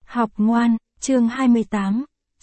Học ngoan, chương 28,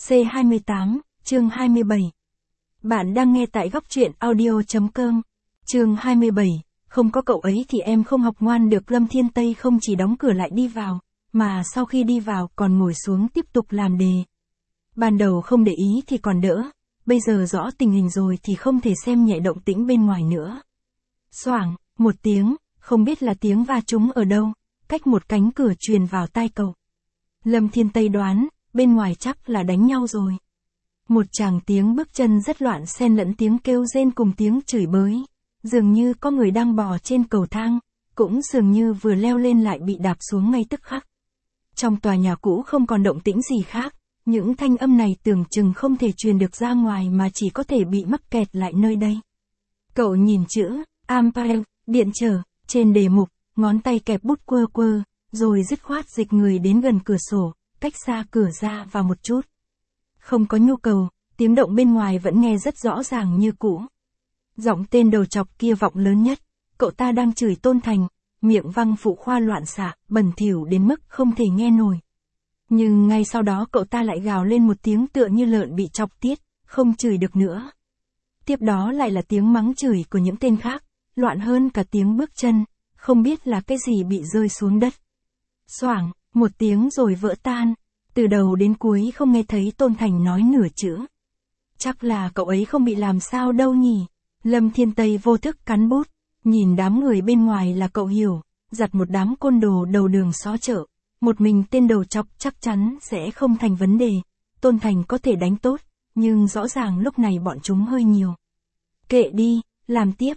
C28, chương 27. Bạn đang nghe tại góc truyện audio.com. Chương 27, không có cậu ấy thì em không học ngoan được. Lâm Thiên Tây không chỉ đóng cửa lại đi vào, mà sau khi đi vào còn ngồi xuống tiếp tục làm đề. Ban đầu không để ý thì còn đỡ, bây giờ rõ tình hình rồi thì không thể xem nhẹ động tĩnh bên ngoài nữa. Xoảng, một tiếng, không biết là tiếng va trúng ở đâu, cách một cánh cửa truyền vào tai cậu. Lâm Thiên Tây đoán, bên ngoài chắc là đánh nhau rồi. Một tràng tiếng bước chân rất loạn xen lẫn tiếng kêu rên cùng tiếng chửi bới. Dường như có người đang bò trên cầu thang, cũng dường như vừa leo lên lại bị đạp xuống ngay tức khắc. Trong tòa nhà cũ không còn động tĩnh gì khác, những thanh âm này tưởng chừng không thể truyền được ra ngoài mà chỉ có thể bị mắc kẹt lại nơi đây. Cậu nhìn chữ, Ampere, điện trở, trên đề mục, ngón tay kẹp bút quơ quơ, rồi dứt khoát dịch người đến gần cửa sổ, cách xa cửa ra vào một chút. Không có nhu cầu, tiếng động bên ngoài vẫn nghe rất rõ ràng như cũ. Giọng tên đầu chọc kia vọng lớn nhất, cậu ta đang chửi Tôn Thành, miệng văng phụ khoa loạn xạ, bẩn thỉu đến mức không thể nghe nổi. Nhưng ngay sau đó cậu ta lại gào lên một tiếng tựa như lợn bị chọc tiết, không chửi được nữa. Tiếp đó lại là tiếng mắng chửi của những tên khác, loạn hơn cả tiếng bước chân, không biết là cái gì bị rơi xuống đất. Xoảng, một tiếng rồi vỡ tan, từ đầu đến cuối không nghe thấy Tôn Thành nói nửa chữ. Chắc là cậu ấy không bị làm sao đâu nhỉ. Lâm Thiên Tây vô thức cắn bút, nhìn đám người bên ngoài là cậu hiểu, giặt một đám côn đồ đầu đường xó chợ, một mình tên đầu chọc chắc chắn sẽ không thành vấn đề. Tôn Thành có thể đánh tốt, nhưng rõ ràng lúc này bọn chúng hơi nhiều. Kệ đi, làm tiếp.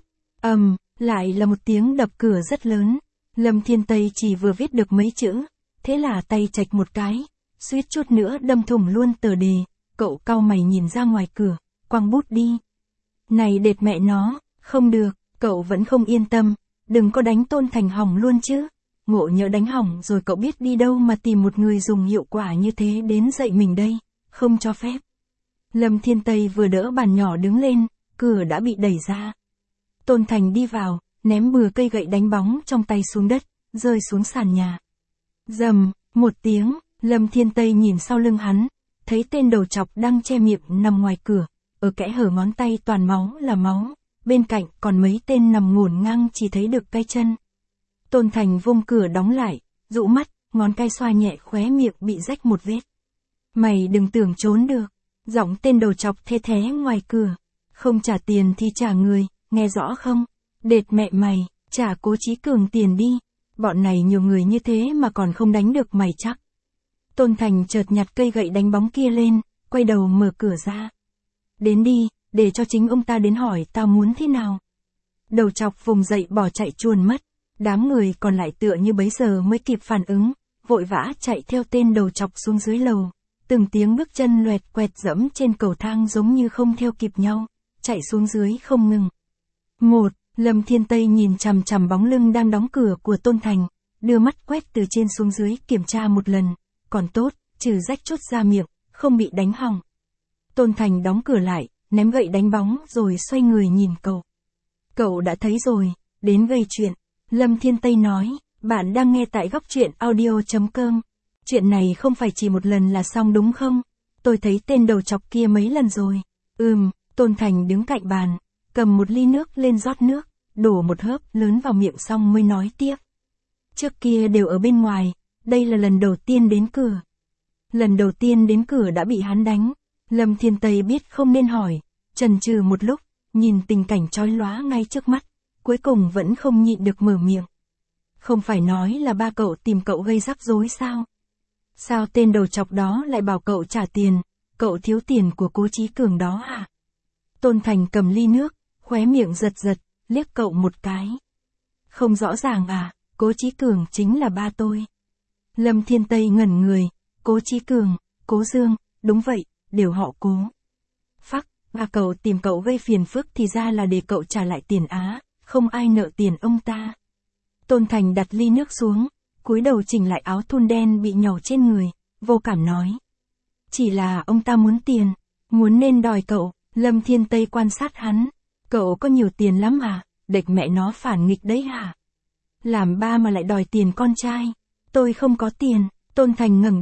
Lại là một tiếng đập cửa rất lớn. Lâm Thiên Tây chỉ vừa viết được mấy chữ, thế là tay chạch một cái, suýt chút nữa đâm thủng luôn tờ đề. Cậu cau mày nhìn ra ngoài cửa, quăng bút đi. Này đệt mẹ nó, không được, cậu vẫn không yên tâm, đừng có đánh Tôn Thành hỏng luôn chứ. Ngộ nhỡ đánh hỏng rồi cậu biết đi đâu mà tìm một người dùng hiệu quả như thế đến dạy mình đây, không cho phép. Lâm Thiên Tây vừa đỡ bàn nhỏ đứng lên, cửa đã bị đẩy ra. Tôn Thành đi vào, ném bừa cây gậy đánh bóng trong tay xuống đất, rơi xuống sàn nhà. Rầm, một tiếng, Lâm Thiên Tây nhìn sau lưng hắn, thấy tên đầu chọc đang che miệng nằm ngoài cửa, ở kẽ hở ngón tay toàn máu là máu, bên cạnh còn mấy tên nằm ngổn ngang chỉ thấy được cái chân. Tôn Thành vung cửa đóng lại, dụ mắt, ngón tay xoa nhẹ khóe miệng bị rách một vết. Mày đừng tưởng trốn được, giọng tên đầu chọc thê thé ngoài cửa. Không trả tiền thì trả người, nghe rõ không? Đệt mẹ mày, trả Cố Chí Cường tiền đi. Bọn này nhiều người như thế mà còn không đánh được mày chắc. Tôn Thành chợt nhặt cây gậy đánh bóng kia lên, quay đầu mở cửa ra. Đến đi, để cho chính ông ta đến hỏi tao muốn thế nào. Đầu chọc vùng dậy bỏ chạy chuồn mất. Đám người còn lại tựa như bấy giờ mới kịp phản ứng, vội vã chạy theo tên đầu chọc xuống dưới lầu. Từng tiếng bước chân loẹt quẹt dẫm trên cầu thang giống như không theo kịp nhau, chạy xuống dưới không ngừng. Lâm Thiên Tây nhìn chằm chằm bóng lưng đang đóng cửa của Tôn Thành, đưa mắt quét từ trên xuống dưới kiểm tra một lần, còn tốt, trừ rách chút ra miệng, không bị đánh hỏng. Tôn Thành đóng cửa lại, ném gậy đánh bóng rồi xoay người nhìn cậu. Cậu đã thấy rồi, đến gây chuyện. Lâm Thiên Tây nói, bạn đang nghe tại góc truyện audio.com. Chuyện này không phải chỉ một lần là xong đúng không? Tôi thấy tên đầu chọc kia mấy lần rồi. Tôn Thành đứng cạnh bàn, cầm một ly nước lên rót nước, đổ một hớp lớn vào miệng xong mới nói tiếp. Trước kia đều ở bên ngoài, đây là lần đầu tiên đến cửa. Lần đầu tiên đến cửa đã bị hắn đánh. Lâm Thiên Tây biết không nên hỏi, chần chừ một lúc, nhìn tình cảnh chói lóa ngay trước mắt, cuối cùng vẫn không nhịn được mở miệng. Không phải nói là ba cậu tìm cậu gây rắc rối sao? Sao tên đầu chọc đó lại bảo cậu trả tiền, cậu thiếu tiền của Cố Chí Cường đó à? Tôn Thành cầm ly nước, khóe miệng giật giật, liếc cậu một cái. Không rõ ràng à, Cố Chí Cường chính là ba tôi. Lâm Thiên Tây ngẩn người, Cố Chí Cường, Cố Dương, đúng vậy, đều họ Cố. Phắc, ba cậu tìm cậu gây phiền phức thì ra là để cậu trả lại tiền á, không ai nợ tiền ông ta. Tôn Thành đặt ly nước xuống, cúi đầu chỉnh lại áo thun đen bị nhàu trên người, vô cảm nói. Chỉ là ông ta muốn tiền, muốn nên đòi cậu. Lâm Thiên Tây quan sát hắn. Cậu có nhiều tiền lắm à, địch mẹ nó phản nghịch đấy hả? Làm ba mà lại đòi tiền con trai. Tôi không có tiền. Tôn Thành ngẩng đầu,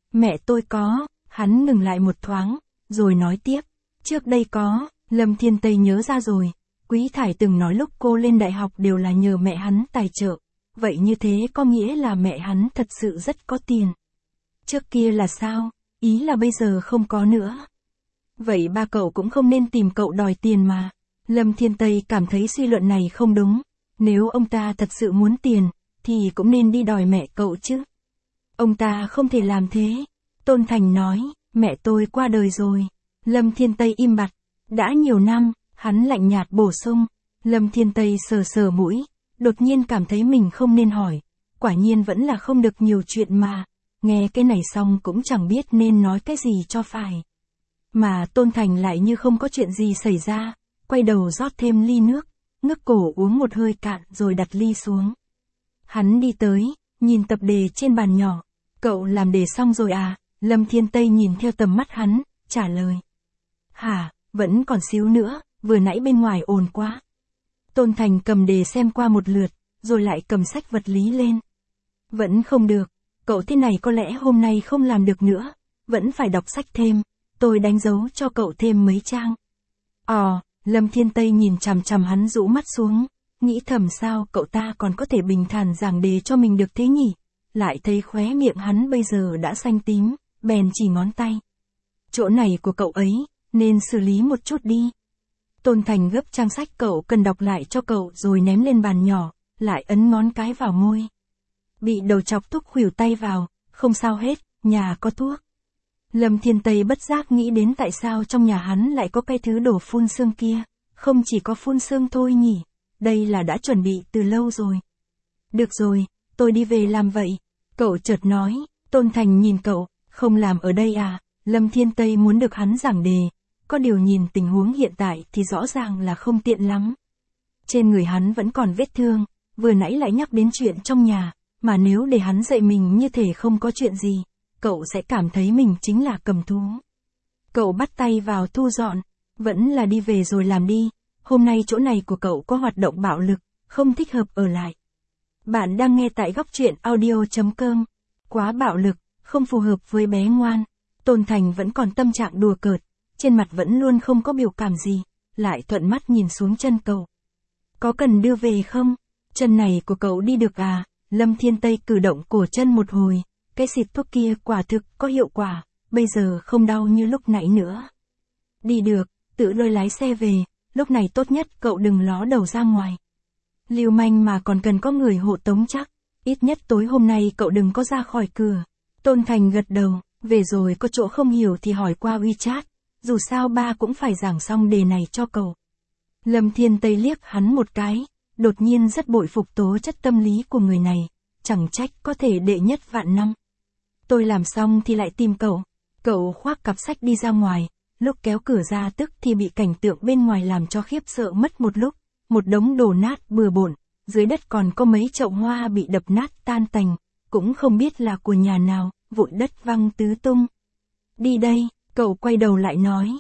Mẹ tôi có, hắn ngừng lại một thoáng, rồi nói tiếp. Trước đây có, Lâm Thiên Tây nhớ ra rồi. Quý Thải từng nói lúc cô lên đại học đều là nhờ mẹ hắn tài trợ. Vậy như thế có nghĩa là mẹ hắn thật sự rất có tiền. Trước kia là sao? Ý là bây giờ không có nữa. Vậy ba cậu cũng không nên tìm cậu đòi tiền mà. Lâm Thiên Tây cảm thấy suy luận này không đúng. Nếu ông ta thật sự muốn tiền, thì cũng nên đi đòi mẹ cậu chứ. Ông ta không thể làm thế. Tôn Thành nói, mẹ tôi qua đời rồi. Lâm Thiên Tây im bặt. Đã nhiều năm, hắn lạnh nhạt bổ sung. Lâm Thiên Tây sờ sờ mũi, đột nhiên cảm thấy mình không nên hỏi. Quả nhiên vẫn là không được nhiều chuyện mà. Nghe cái này xong cũng chẳng biết nên nói cái gì cho phải. Mà Tôn Thành lại như không có chuyện gì xảy ra, quay đầu rót thêm ly nước, ngước cổ uống một hơi cạn rồi đặt ly xuống. Hắn đi tới, nhìn tập đề trên bàn nhỏ. Cậu làm đề xong rồi à? Lâm Thiên Tây nhìn theo tầm mắt hắn, trả lời. Hả, vẫn còn xíu nữa, vừa nãy bên ngoài ồn quá. Tôn Thành cầm đề xem qua một lượt, rồi lại cầm sách vật lý lên. Vẫn không được, cậu thế này có lẽ hôm nay không làm được nữa, vẫn phải đọc sách thêm, tôi đánh dấu cho cậu thêm mấy trang. Lâm Thiên Tây nhìn chằm chằm hắn rũ mắt xuống, nghĩ thầm sao cậu ta còn có thể bình thản giảng đề cho mình được thế nhỉ, lại thấy khóe miệng hắn bây giờ đã xanh tím, bèn chỉ ngón tay. Chỗ này của cậu ấy, nên xử lý một chút đi. Tôn Thành gấp trang sách cậu cần đọc lại cho cậu rồi ném lên bàn nhỏ, lại ấn ngón cái vào môi. Bị đầu chọc thúc khuỷu tay vào, không sao hết, nhà có thuốc. Lâm Thiên Tây bất giác nghĩ đến tại sao trong nhà hắn lại có cái thứ đổ phun sương kia, không chỉ có phun sương thôi nhỉ, đây là đã chuẩn bị từ lâu rồi. Được rồi, tôi đi về làm vậy, cậu chợt nói. Tôn Thành nhìn cậu, không làm ở đây à? Lâm Thiên Tây muốn được hắn giảng đề, có điều nhìn tình huống hiện tại thì rõ ràng là không tiện lắm. Trên người hắn vẫn còn vết thương, vừa nãy lại nhắc đến chuyện trong nhà, mà nếu để hắn dạy mình như thể không có chuyện gì, cậu sẽ cảm thấy mình chính là cầm thú. Cậu bắt tay vào thu dọn, vẫn là đi về rồi làm đi, hôm nay chỗ này của cậu có hoạt động bạo lực, không thích hợp ở lại. Bạn đang nghe tại góc truyện audio.com, quá bạo lực, không phù hợp với bé ngoan. Tôn Thành vẫn còn tâm trạng đùa cợt, trên mặt vẫn luôn không có biểu cảm gì, lại thuận mắt nhìn xuống chân cậu. Có cần đưa về không? Chân này của cậu đi được à? Lâm Thiên Tây cử động cổ chân một hồi, cái xịt thuốc kia quả thực có hiệu quả, bây giờ không đau như lúc nãy nữa. Đi được, tự lôi lái xe về, lúc này tốt nhất cậu đừng ló đầu ra ngoài. Lưu manh mà còn cần có người hộ tống chắc, ít nhất tối hôm nay cậu đừng có ra khỏi cửa. Tôn Thành gật đầu, về rồi có chỗ không hiểu thì hỏi qua WeChat, dù sao ba cũng phải giảng xong đề này cho cậu. Lâm Thiên Tây liếc hắn một cái, đột nhiên rất bội phục tố chất tâm lý của người này, chẳng trách có thể đệ nhất vạn năm. Tôi làm xong thì lại tìm cậu. Cậu khoác cặp sách đi ra ngoài, lúc kéo cửa ra tức thì bị cảnh tượng bên ngoài làm cho khiếp sợ mất một lúc, một đống đổ nát bừa bộn, dưới đất còn có mấy chậu hoa bị đập nát tan tành, cũng không biết là của nhà nào, vụn đất văng tứ tung. Đi đây, cậu quay đầu lại nói.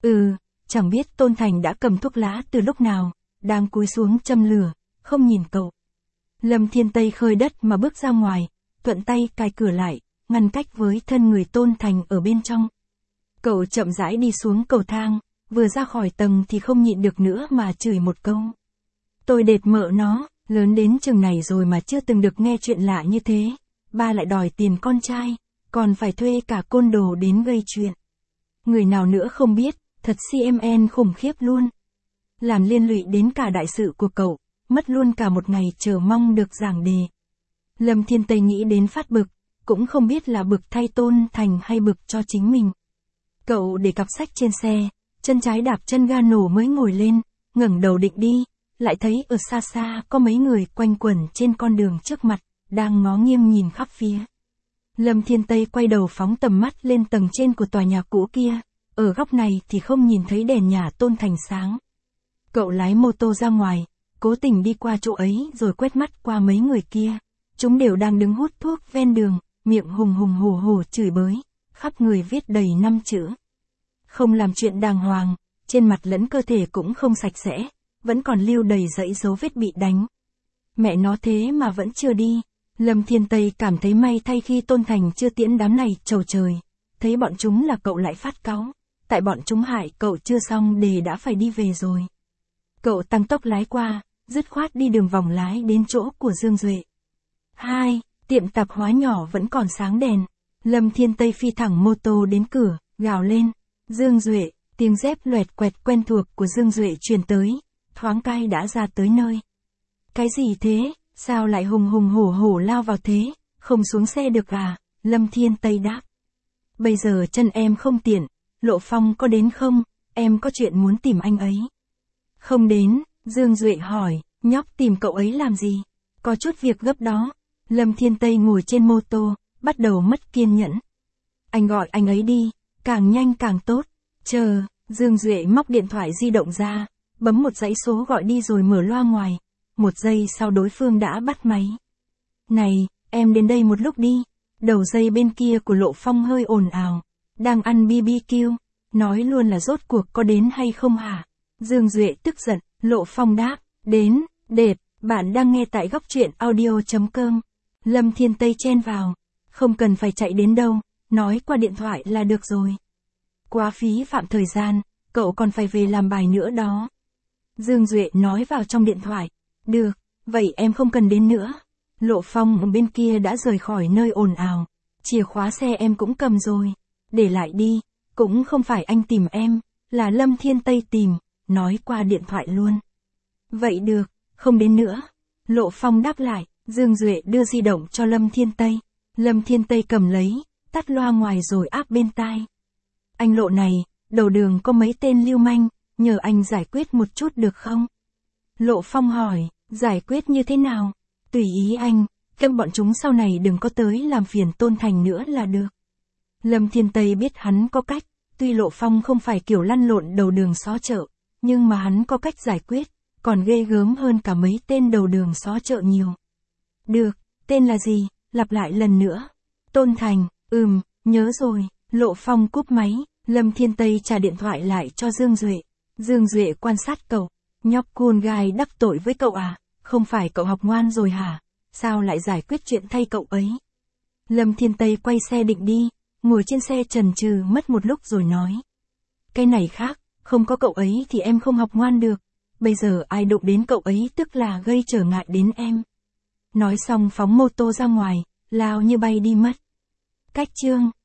Chẳng biết Tôn Thành đã cầm thuốc lá từ lúc nào, đang cúi xuống châm lửa, không nhìn cậu. Lâm Thiên Tây khơi đất mà bước ra ngoài, thuận tay cài cửa lại, ngăn cách với thân người Tôn Thành ở bên trong. Cậu chậm rãi đi xuống cầu thang, vừa ra khỏi tầng thì không nhịn được nữa mà chửi một câu. Tôi đệt mợ nó, lớn đến chừng này rồi mà chưa từng được nghe chuyện lạ như thế, ba lại đòi tiền con trai, còn phải thuê cả côn đồ đến gây chuyện. Người nào nữa không biết, thật CMN khủng khiếp luôn. Làm liên lụy đến cả đại sự của cậu, mất luôn cả một ngày chờ mong được giảng đề. Lâm Thiên Tây nghĩ đến phát bực, cũng không biết là bực thay Tôn Thành hay bực cho chính mình. Cậu để cặp sách trên xe, chân trái đạp chân ga nổ mới ngồi lên, ngẩng đầu định đi, lại thấy ở xa xa có mấy người quanh quẩn trên con đường trước mặt, đang ngó nghiêng nhìn khắp phía. Lâm Thiên Tây quay đầu phóng tầm mắt lên tầng trên của tòa nhà cũ kia, ở góc này thì không nhìn thấy đèn nhà Tôn Thành sáng. Cậu lái mô tô ra ngoài, cố tình đi qua chỗ ấy rồi quét mắt qua mấy người kia, chúng đều đang đứng hút thuốc ven đường, miệng hùng hùng hổ hổ chửi bới, khắp người viết đầy 5 chữ. Không làm chuyện đàng hoàng, trên mặt lẫn cơ thể cũng không sạch sẽ, vẫn còn lưu đầy dãy dấu vết bị đánh. Mẹ nó thế mà vẫn chưa đi, Lâm Thiên Tây cảm thấy may thay khi Tôn Thành chưa tiễn đám này trầu trời. Thấy bọn chúng là cậu lại phát cáu. Tại bọn chúng hại cậu chưa xong đề đã phải đi về rồi. Cậu tăng tốc lái qua, dứt khoát đi đường vòng lái đến chỗ của Dương Duệ. 2. Tiệm tạp hóa nhỏ vẫn còn sáng đèn. Lâm Thiên Tây phi thẳng mô tô đến cửa, gào lên. Dương Duệ, tiếng dép loẹt quẹt quen thuộc của Dương Duệ truyền tới. Thoáng cai đã ra tới nơi. Cái gì thế, sao lại hùng hùng hổ hổ lao vào thế, không xuống xe được à? Lâm Thiên Tây đáp. Bây giờ chân em không tiện, Lộ Phong có đến không, em có chuyện muốn tìm anh ấy. Không đến, Dương Duệ hỏi, nhóc tìm cậu ấy làm gì? Có chút việc gấp đó. Lâm Thiên Tây ngồi trên mô tô, bắt đầu mất kiên nhẫn. Anh gọi anh ấy đi, càng nhanh càng tốt. Chờ, Dương Duệ móc điện thoại di động ra, bấm một dãy số gọi đi rồi mở loa ngoài. Một giây sau đối phương đã bắt máy. Này, em đến đây một lúc đi. Đầu dây bên kia của Lộ Phong hơi ồn ào. Đang ăn BBQ, nói luôn là rốt cuộc có đến hay không hả? Dương Duệ tức giận, Lộ Phong đáp, đến, đẹp, bạn đang nghe tại góc truyện audio.com. Lâm Thiên Tây chen vào, không cần phải chạy đến đâu, nói qua điện thoại là được rồi. Quá phí phạm thời gian, cậu còn phải về làm bài nữa đó. Dương Duệ nói vào trong điện thoại, được, vậy em không cần đến nữa. Lộ Phong ở bên kia đã rời khỏi nơi ồn ào, chìa khóa xe em cũng cầm rồi, để lại đi, cũng không phải anh tìm em, là Lâm Thiên Tây tìm, nói qua điện thoại luôn. Vậy được, không đến nữa. Lộ Phong đáp lại, Dương Duệ đưa di động cho Lâm Thiên Tây. Lâm Thiên Tây cầm lấy, tắt loa ngoài rồi áp bên tai. Anh Lộ này, đầu đường có mấy tên lưu manh, nhờ anh giải quyết một chút được không? Lộ Phong hỏi, giải quyết như thế nào? Tùy ý anh, kêu bọn chúng sau này đừng có tới làm phiền Tôn Thành nữa là được. Lâm Thiên Tây biết hắn có cách, tuy Lộ Phong không phải kiểu lăn lộn đầu đường xó chợ, nhưng mà hắn có cách giải quyết, còn ghê gớm hơn cả mấy tên đầu đường xó chợ nhiều. Được, tên là gì? Lặp lại lần nữa. Tôn Thành, nhớ rồi. Lộ Phong cúp máy, Lâm Thiên Tây trả điện thoại lại cho Dương Duệ. Dương Duệ quan sát cậu, nhóc cool guy đắc tội với cậu à? Không phải cậu học ngoan rồi hả? Sao lại giải quyết chuyện thay cậu ấy? Lâm Thiên Tây quay xe định đi, ngồi trên xe chần chừ mất một lúc rồi nói. Cái này khác, không có cậu ấy thì em không học ngoan được. Bây giờ ai đụng đến cậu ấy tức là gây trở ngại đến em. Nói xong phóng mô tô ra ngoài, lao như bay đi mất. Cách chương